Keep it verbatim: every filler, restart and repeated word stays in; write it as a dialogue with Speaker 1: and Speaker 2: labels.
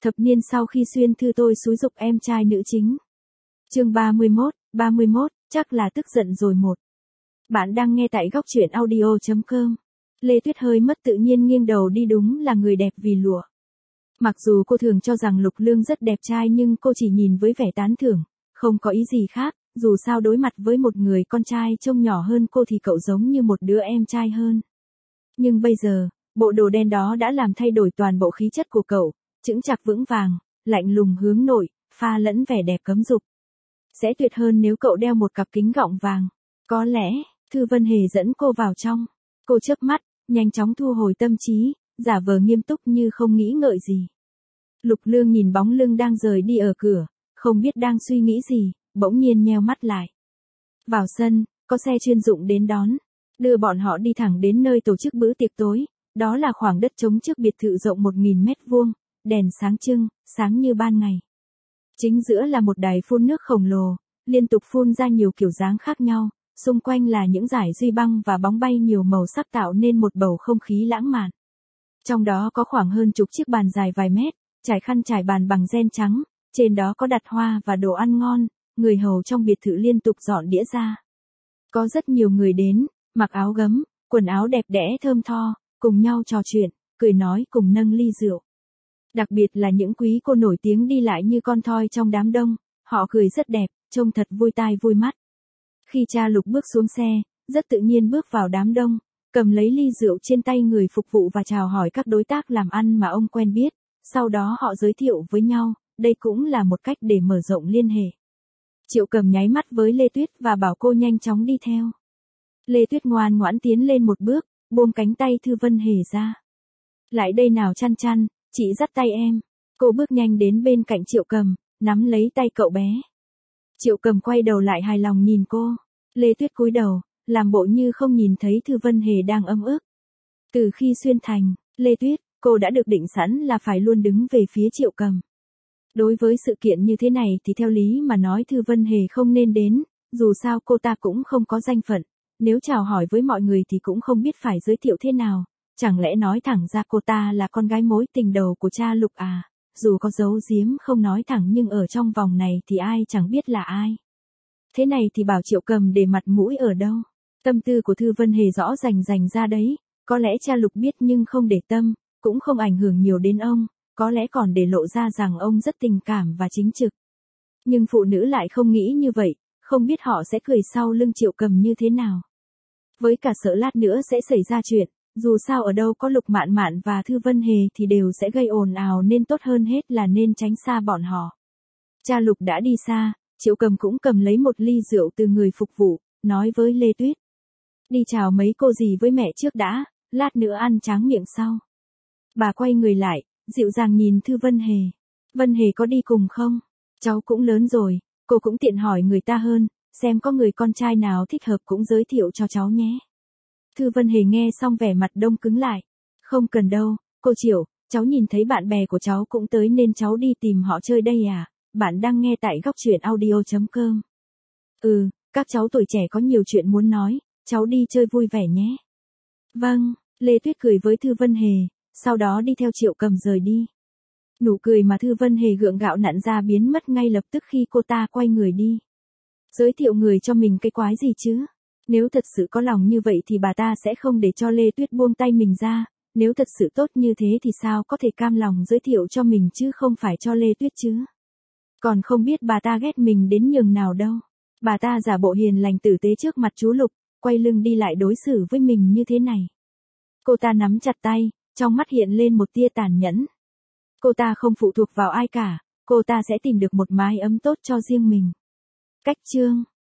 Speaker 1: Thập niên sau khi Xuyên Thư tôi xúi giục em trai nữ chính. Chương ba mươi mốt, ba mươi mốt, chắc là tức giận rồi một. Bạn đang nghe tại góc truyện audio chấm com. Lê Tuyết hơi mất tự nhiên nghiêng đầu đi, đúng là người đẹp vì lụa. Mặc dù cô thường cho rằng Lục Lương rất đẹp trai nhưng cô chỉ nhìn với vẻ tán thưởng, không có ý gì khác, dù sao đối mặt với một người con trai trông nhỏ hơn cô thì cậu giống như một đứa em trai hơn. Nhưng bây giờ, bộ đồ đen đó đã làm thay đổi toàn bộ khí chất của cậu, chững chạc vững vàng, lạnh lùng hướng nội, pha lẫn vẻ đẹp cấm dục. Sẽ tuyệt hơn nếu cậu đeo một cặp kính gọng vàng. Có lẽ, Thư Vân Hề dẫn cô vào trong. Cô chớp mắt, nhanh chóng thu hồi tâm trí, giả vờ nghiêm túc như không nghĩ ngợi gì. Lục Lương nhìn bóng lưng đang rời đi ở cửa, không biết đang suy nghĩ gì, bỗng nhiên nheo mắt lại. Vào sân, có xe chuyên dụng đến đón, đưa bọn họ đi thẳng đến nơi tổ chức bữa tiệc tối. Đó là khoảng đất trống trước biệt thự rộng một nghìn mét vuông, đèn sáng trưng, sáng như ban ngày. Chính giữa là một đài phun nước khổng lồ, liên tục phun ra nhiều kiểu dáng khác nhau, xung quanh là những dải duy băng và bóng bay nhiều màu sắc tạo nên một bầu không khí lãng mạn. Trong đó có khoảng hơn chục chiếc bàn dài vài mét, trải khăn trải bàn bằng ren trắng, trên đó có đặt hoa và đồ ăn ngon, người hầu trong biệt thự liên tục dọn đĩa ra. Có rất nhiều người đến, mặc áo gấm, quần áo đẹp đẽ thơm tho, cùng nhau trò chuyện, cười nói cùng nâng ly rượu. Đặc biệt là những quý cô nổi tiếng đi lại như con thoi trong đám đông, họ cười rất đẹp, trông thật vui tai vui mắt. Khi cha Lục bước xuống xe, rất tự nhiên bước vào đám đông, cầm lấy ly rượu trên tay người phục vụ và chào hỏi các đối tác làm ăn mà ông quen biết, sau đó họ giới thiệu với nhau, đây cũng là một cách để mở rộng liên hệ. Triệu Cầm nháy mắt với Lê Tuyết và bảo cô nhanh chóng đi theo. Lê Tuyết ngoan ngoãn tiến lên một bước, buông cánh tay Thư Vân Hề ra. Lại đây nào Chăn Chăn, chị dắt tay em. Cô bước nhanh đến bên cạnh Triệu Cầm, nắm lấy tay cậu bé. Triệu Cầm quay đầu lại hài lòng nhìn cô. Lê Tuyết cúi đầu, làm bộ như không nhìn thấy Thư Vân Hề đang ấm ức. Từ khi xuyên thành, Lê Tuyết, cô đã được định sẵn là phải luôn đứng về phía Triệu Cầm. Đối với sự kiện như thế này thì theo lý mà nói Thư Vân Hề không nên đến, dù sao cô ta cũng không có danh phận. Nếu chào hỏi với mọi người thì cũng không biết phải giới thiệu thế nào, chẳng lẽ nói thẳng ra cô ta là con gái mối tình đầu của cha Lục à, dù có giấu giếm không nói thẳng nhưng ở trong vòng này thì ai chẳng biết là ai. Thế này thì bảo Triệu Cầm để mặt mũi ở đâu, tâm tư của Thư Vân Hề rõ rành rành ra đấy, có lẽ cha Lục biết nhưng không để tâm, cũng không ảnh hưởng nhiều đến ông, có lẽ còn để lộ ra rằng ông rất tình cảm và chính trực. Nhưng phụ nữ lại không nghĩ như vậy. Không biết họ sẽ cười sau lưng Triệu Cầm như thế nào. Với cả sợ lát nữa sẽ xảy ra chuyện, dù sao ở đâu có Lục Mạn Mạn và Thư Vân Hề thì đều sẽ gây ồn ào nên tốt hơn hết là nên tránh xa bọn họ. Cha Lục đã đi xa, Triệu Cầm cũng cầm lấy một ly rượu từ người phục vụ, nói với Lê Tuyết. Đi chào mấy cô dì với mẹ trước đã, lát nữa ăn tráng miệng sau. Bà quay người lại, dịu dàng nhìn Thư Vân Hề. Vân Hề có đi cùng không? Cháu cũng lớn rồi. Cô cũng tiện hỏi người ta hơn, xem có người con trai nào thích hợp cũng giới thiệu cho cháu nhé. Thư Vân Hề nghe xong vẻ mặt đông cứng lại. Không cần đâu, cô Triệu, cháu nhìn thấy bạn bè của cháu cũng tới nên cháu đi tìm họ chơi đây à, bạn đang nghe tại góc truyện audio chấm com. Ừ, các cháu tuổi trẻ có nhiều chuyện muốn nói, cháu đi chơi vui vẻ nhé. Vâng, Lê Tuyết cười với Thư Vân Hề, sau đó đi theo Triệu Cầm rời đi. Nụ cười mà Thư Vân Hề gượng gạo nặn ra biến mất ngay lập tức khi cô ta quay người đi. Giới thiệu người cho mình cái quái gì chứ? Nếu thật sự có lòng như vậy thì bà ta sẽ không để cho Lê Tuyết buông tay mình ra, nếu thật sự tốt như thế thì sao có thể cam lòng giới thiệu cho mình chứ không phải cho Lê Tuyết chứ? Còn không biết bà ta ghét mình đến nhường nào đâu. Bà ta giả bộ hiền lành tử tế trước mặt chú Lục, quay lưng đi lại đối xử với mình như thế này. Cô ta nắm chặt tay, trong mắt hiện lên một tia tàn nhẫn. Cô ta không phụ thuộc vào ai cả, cô ta sẽ tìm được một mái ấm tốt cho riêng mình. Cách chương